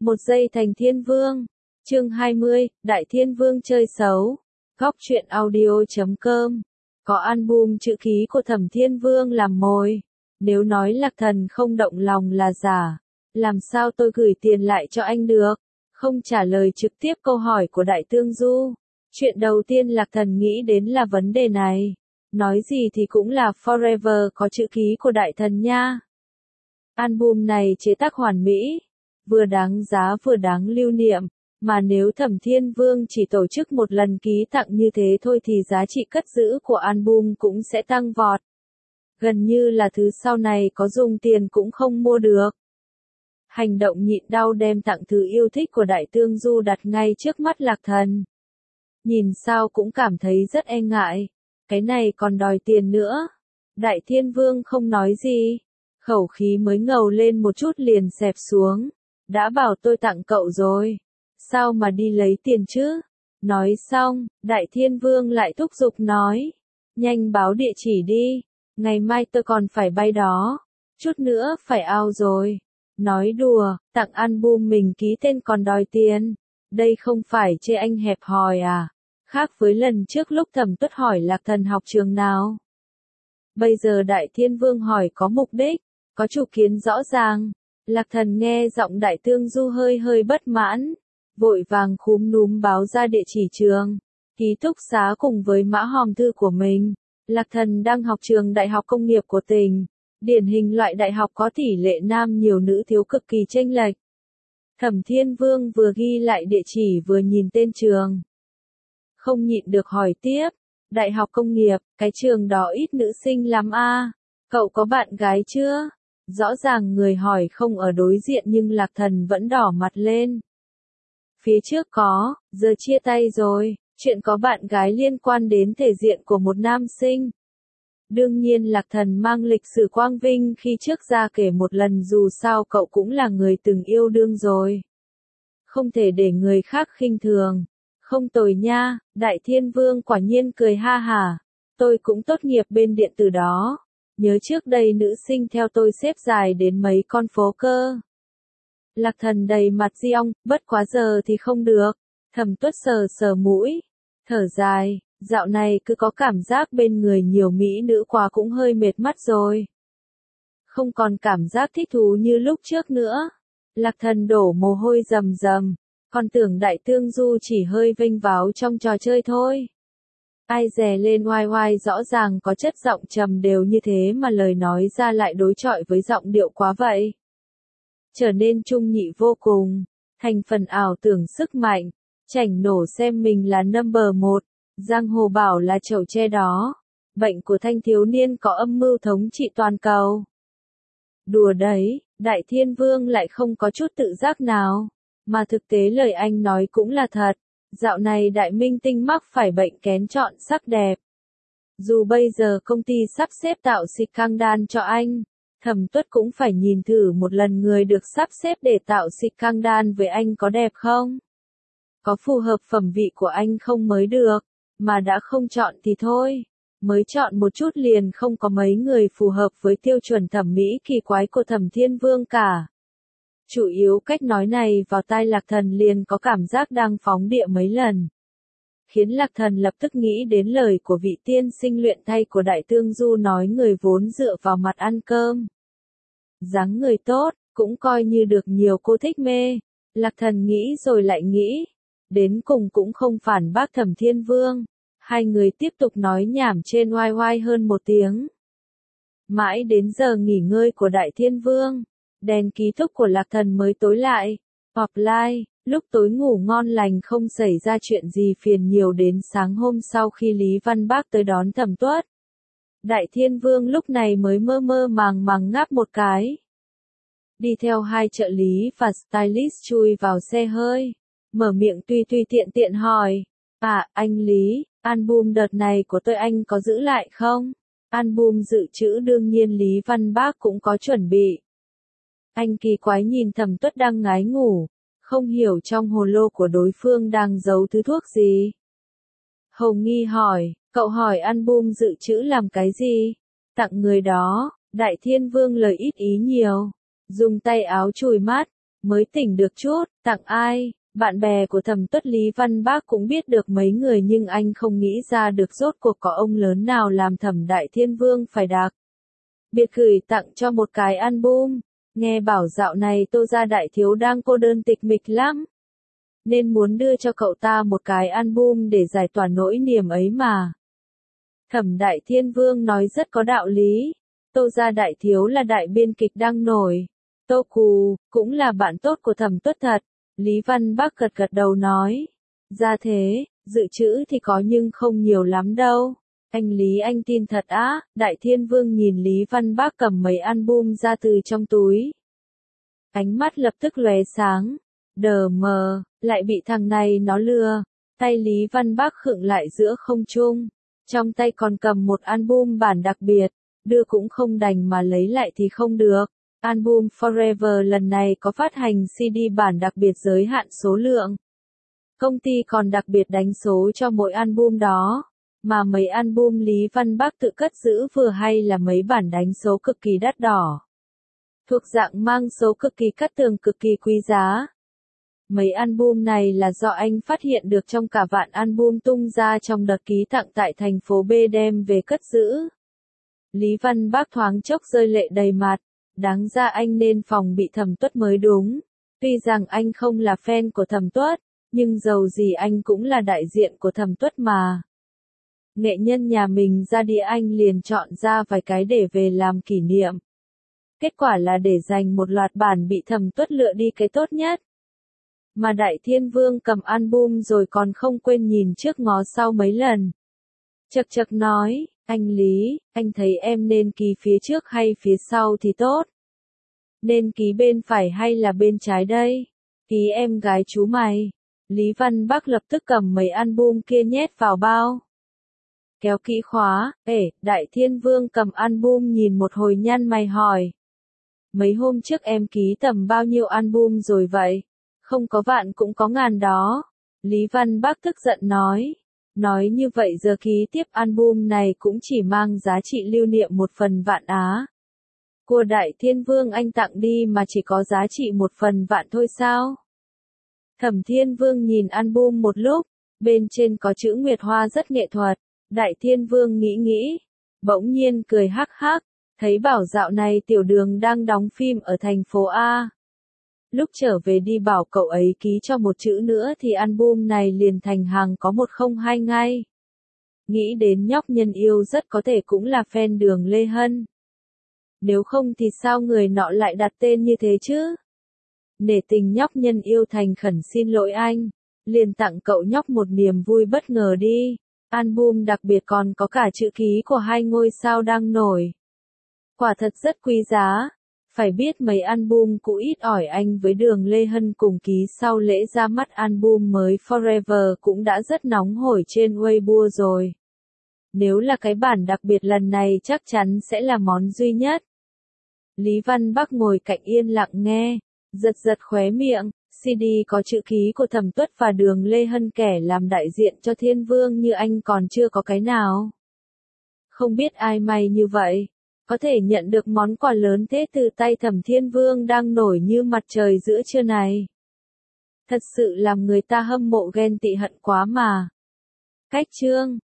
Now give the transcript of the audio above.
Một giây thành thiên vương. Chương 20, Đại Thiên Vương chơi xấu. Góc truyện audio.com. Có album chữ ký của Thẩm Thiên Vương làm mồi. Nếu nói Lạc Thần không động lòng là giả, làm sao tôi gửi tiền lại cho anh được? Không trả lời trực tiếp câu hỏi của Đại Tương Du. Chuyện đầu tiên Lạc Thần nghĩ đến là vấn đề này. Nói gì thì cũng là Forever có chữ ký của Đại Thần nha. Album này chế tác hoàn mỹ, vừa đáng giá vừa đáng lưu niệm. Mà nếu Thẩm Thiên Vương chỉ tổ chức một lần ký tặng như thế thôi thì giá trị cất giữ của album cũng sẽ tăng vọt. Gần như là thứ sau này có dùng tiền cũng không mua được. Hành động nhịn đau đem tặng thứ yêu thích của Đại Tương Du đặt ngay trước mắt Lạc Thần. Nhìn sao cũng cảm thấy rất e ngại. Cái này còn đòi tiền nữa. Đại Thiên Vương không nói gì. Khẩu khí mới ngầu lên một chút liền xẹp xuống. Đã bảo tôi tặng cậu rồi. Sao mà đi lấy tiền chứ? Nói xong, Đại Thiên Vương lại thúc giục nói. Nhanh báo địa chỉ đi. Ngày mai tôi còn phải bay đó. Chút nữa phải out rồi. Nói đùa, tặng album mình ký tên còn đòi tiền. Đây không phải chê anh hẹp hòi à? Khác với lần trước lúc Thẩm Tuất hỏi Lạc Thần học trường nào. Bây giờ Đại Thiên Vương hỏi có mục đích, có chủ kiến rõ ràng. Lạc Thần nghe giọng Đại Tương Du hơi hơi bất mãn. Vội vàng khúm núm báo ra địa chỉ trường, ký túc xá cùng với mã hòm thư của mình. Lạc Thần đang học trường Đại học Công nghiệp của tỉnh, điển hình loại đại học có tỷ lệ nam nhiều nữ thiếu cực kỳ chênh lệch. Thẩm Thiên Vương vừa ghi lại địa chỉ vừa nhìn tên trường. Không nhịn được hỏi tiếp, Đại học Công nghiệp, cái trường đó ít nữ sinh lắm à, cậu có bạn gái chưa? Rõ ràng người hỏi không ở đối diện nhưng Lạc Thần vẫn đỏ mặt lên. Phía trước có, giờ chia tay rồi, chuyện có bạn gái liên quan đến thể diện của một nam sinh. Đương nhiên Lạc Thần mang lịch sử quang vinh khi trước ra kể một lần dù sao cậu cũng là người từng yêu đương rồi. Không thể để người khác khinh thường. Không tồi nha, Đại Thiên Vương quả nhiên cười ha hả. Tôi cũng tốt nghiệp bên điện tử đó. Nhớ trước đây nữ sinh theo tôi xếp dài đến mấy con phố cơ. Lạc Thần đầy mặt di ong, bất quá giờ thì không được. Thẩm Tuất sờ sờ mũi, thở dài, dạo này cứ có cảm giác bên người nhiều mỹ nữ quá cũng hơi mệt mắt rồi. Không còn cảm giác thích thú như lúc trước nữa. Lạc Thần đổ mồ hôi rầm rầm, còn tưởng Đại Tương Du chỉ hơi vênh váo trong trò chơi thôi. Ai dè lên oai oai rõ ràng có chất giọng trầm đều như thế mà lời nói ra lại đối chọi với giọng điệu quá vậy. Trở nên trung nhị vô cùng, thành phần ảo tưởng sức mạnh, chảnh nổ xem mình là number 1, giang hồ bảo là chậu tre đó, bệnh của thanh thiếu niên có âm mưu thống trị toàn cầu. Đùa đấy, Đại Thiên Vương lại không có chút tự giác nào, mà thực tế lời anh nói cũng là thật, dạo này đại minh tinh mắc phải bệnh kén chọn sắc đẹp. Dù bây giờ công ty sắp xếp tạo scandal cho anh. Thẩm Tuất cũng phải nhìn thử một lần người được sắp xếp để tạo scandal với anh có đẹp không? Có phù hợp phẩm vị của anh không mới được, mà đã không chọn thì thôi. Mới chọn một chút liền không có mấy người phù hợp với tiêu chuẩn thẩm mỹ kỳ quái của Thẩm Thiên Vương cả. Chủ yếu cách nói này vào tai Lạc Thần liền có cảm giác đang phóng địa mấy lần. Khiến Lạc Thần lập tức nghĩ đến lời của vị tiên sinh luyện thay của Đại Tương Du nói người vốn dựa vào mặt ăn cơm. Dáng người tốt, cũng coi như được nhiều cô thích mê. Lạc Thần nghĩ rồi lại nghĩ. Đến cùng cũng không phản bác Thẩm Thiên Vương. Hai người tiếp tục nói nhảm trên oai oai hơn một tiếng. Mãi đến giờ nghỉ ngơi của Đại Thiên Vương. Đèn ký túc của Lạc Thần mới tối lại. Offline. Lúc tối ngủ ngon lành không xảy ra chuyện gì phiền nhiều đến sáng hôm sau khi Lý Văn Bác tới đón Thẩm Tuất. Đại Thiên Vương lúc này mới mơ mơ màng màng ngáp một cái. Đi theo hai trợ lý và stylist chui vào xe hơi. Mở miệng tùy tiện tiện hỏi. À, anh Lý, album đợt này của tôi anh có giữ lại không? Album dự trữ đương nhiên Lý Văn Bác cũng có chuẩn bị. Anh kỳ quái nhìn Thẩm Tuất đang ngái ngủ. Không hiểu trong hồ lô của đối phương đang giấu thứ thuốc gì. Hồng nghi hỏi, cậu hỏi album dự trữ làm cái gì? Tặng người đó, Đại Thiên Vương lời ít ý nhiều. Dùng tay áo chùi mắt, Mới tỉnh được chút, tặng ai? Bạn bè của Thẩm Tuất Lý Văn Bác cũng biết được mấy người nhưng anh không nghĩ ra được rốt cuộc có ông lớn nào làm Thẩm Đại Thiên Vương phải đặc biệt gửi tặng cho một cái album. Nghe bảo dạo này Tô Gia Đại Thiếu đang cô đơn tịch mịch lắm. Nên muốn đưa cho cậu ta một cái album để giải tỏa nỗi niềm ấy mà. Thẩm Đại Thiên Vương nói rất có đạo lý. Tô Gia Đại Thiếu là đại biên kịch đang nổi. Tô Cù, cũng là bạn tốt của Thẩm Tuất thật. Lý Văn Bác gật gật đầu nói. Ra thế, dự trữ thì có nhưng không nhiều lắm đâu. Anh Lý anh tin thật á, Đại Thiên Vương nhìn Lý Văn Bác cầm mấy album ra từ trong túi. Ánh mắt lập tức lóe sáng. Đờ mờ, lại bị thằng này nó lừa. Tay Lý Văn Bác khựng lại giữa không trung. Trong tay còn cầm một album bản đặc biệt. Đưa cũng không đành mà lấy lại thì không được. Album Forever lần này có phát hành CD bản đặc biệt giới hạn số lượng. Công ty còn đặc biệt đánh số cho mỗi album đó. Mà mấy album Lý Văn Bác tự cất giữ vừa hay là mấy bản đánh số cực kỳ đắt đỏ. Thuộc dạng mang số cực kỳ cắt tường cực kỳ quý giá. Mấy album này là do anh phát hiện được trong cả vạn album tung ra trong đợt ký tặng tại thành phố B đem về cất giữ. Lý Văn Bác thoáng chốc rơi lệ đầy mặt. Đáng ra anh nên phòng bị Thẩm Tuất mới đúng. Tuy rằng anh không là fan của Thẩm Tuất, nhưng dầu gì anh cũng là đại diện của Thẩm Tuất mà. Nghệ nhân nhà mình ra đĩa anh liền chọn ra vài cái để về làm kỷ niệm. Kết quả là để dành một loạt bản bị Thẩm Tuất lựa đi cái tốt nhất. Mà Đại Thiên Vương cầm album rồi còn không quên nhìn trước ngó sau mấy lần. Chật chật nói, anh Lý, anh thấy em nên ký phía trước hay phía sau thì tốt. Nên ký bên phải hay là bên trái đây? Ký em gái chú mày. Lý Văn Bác lập tức cầm mấy album kia nhét vào bao. Kéo kỹ khóa, Đại Thiên Vương cầm album nhìn một hồi nhăn mày hỏi. Mấy hôm trước em ký tầm bao nhiêu album rồi vậy? Không có vạn cũng có ngàn đó. Lý Văn Bác tức giận nói. Nói như vậy giờ ký tiếp album này cũng chỉ mang giá trị lưu niệm một phần vạn á. Của Đại Thiên Vương anh tặng đi mà chỉ có giá trị một phần vạn thôi sao? Thẩm Thiên Vương nhìn album một lúc, bên trên có chữ Nguyệt Hoa rất nghệ thuật. Đại Thiên Vương nghĩ, bỗng nhiên cười hắc hắc, thấy bảo dạo này Tiểu Đường đang đóng phim ở thành phố A. Lúc trở về đi bảo cậu ấy ký cho một chữ nữa thì album này liền thành hàng có 102 ngay. Nghĩ đến nhóc nhân yêu rất có thể cũng là fan Đường Lê Hân. Nếu không thì sao người nọ lại đặt tên như thế chứ? Nể tình nhóc nhân yêu thành khẩn xin lỗi anh. Liền tặng cậu nhóc một niềm vui bất ngờ đi. Album đặc biệt còn có cả chữ ký của hai ngôi sao đang nổi. Quả thật rất quý giá. Phải biết mấy album cũ ít ỏi anh với Đường Lê Hân cùng ký sau lễ ra mắt album mới Forever cũng đã rất nóng hổi trên Weibo rồi. Nếu là cái bản đặc biệt lần này chắc chắn sẽ là món duy nhất. Lý Văn Bác ngồi cạnh yên lặng nghe, giật khóe miệng, CD có chữ ký của Thẩm Tuất và Đường Lê Hân kẻ làm đại diện cho Thiên Vương như anh còn chưa có cái nào. Không biết ai may như vậy, có thể nhận được món quà lớn thế từ tay Thẩm Thiên Vương đang nổi như mặt trời giữa trưa này. Thật sự làm người ta hâm mộ ghen tị hận quá mà. Cách chương